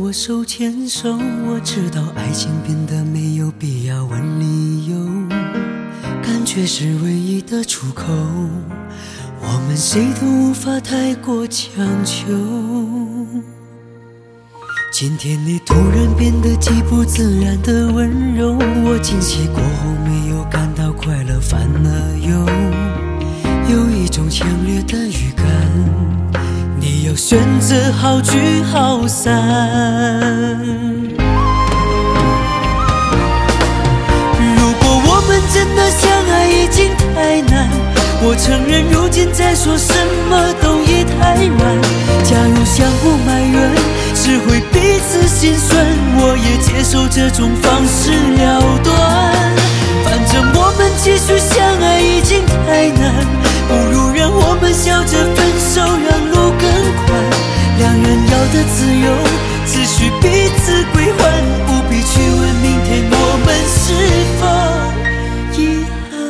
我手牵手，我知道爱情变得没有必要问理由，感觉是唯一的出口，我们谁都无法太过强求。今天你突然变得极不自然的温柔，我惊喜过后没有感到快乐，反而有一种强烈的预感，你要选择好聚好散。如果我们真的相爱已经太难，我承认如今再说什么都已太晚。假如相互埋怨只会彼此心酸，我也接受这种方式了断。反正我们继续相爱已经太难，不如让我们笑着分手，让路更宽。两人要的自由只需彼此归还，不必去问明天我们是否遗憾。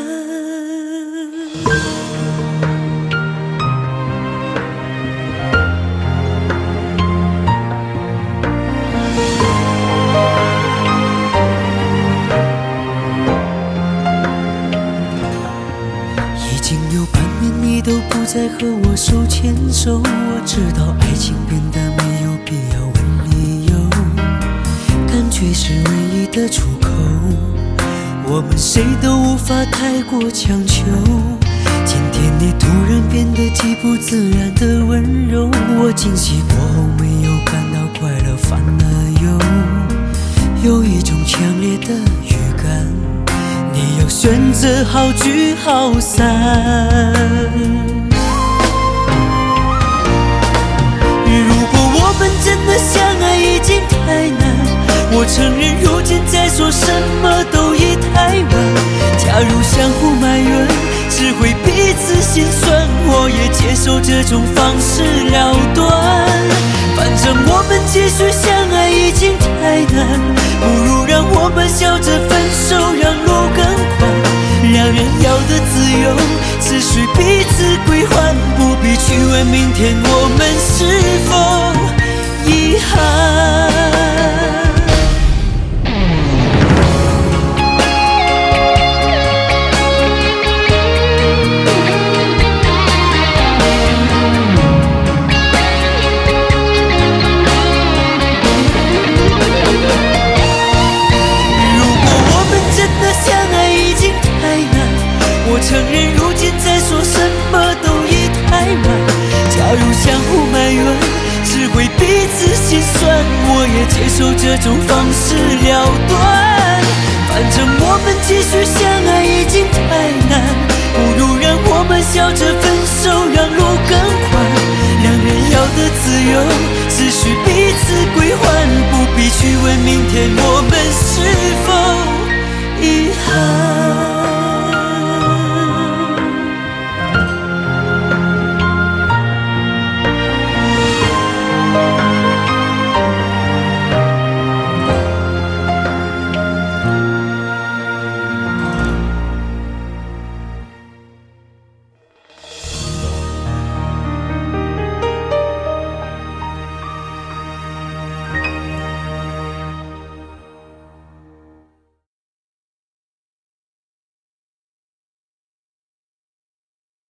已经有半年你都不再和我手牵手，我知道爱情变得没有必要问理由，感觉是唯一的出口，我们谁都无法太过强求。今天你突然变得极不自然的温柔，我惊喜过后没有感到快乐，反而有一种强烈的预感，你要选择好聚好散。如果我们真的相爱已经太难，我承认如今再说什么都已太晚。假如相互埋怨只会彼此心酸，我也接受这种方式了断。反正我们继续相爱已经太难，不如让我们笑着分手，让路更宽。两人要的自由只需彼此归还，不必去问明天我们是否遗憾。我承认如今再说什么都已太晚。假如相互埋怨只会彼此心酸，我也接受这种方式了断。反正我们继续相爱已经太难，不如让我们笑着分手，让路更宽。两人要的自由只需彼此归还，不必去问明天我们是否遗憾。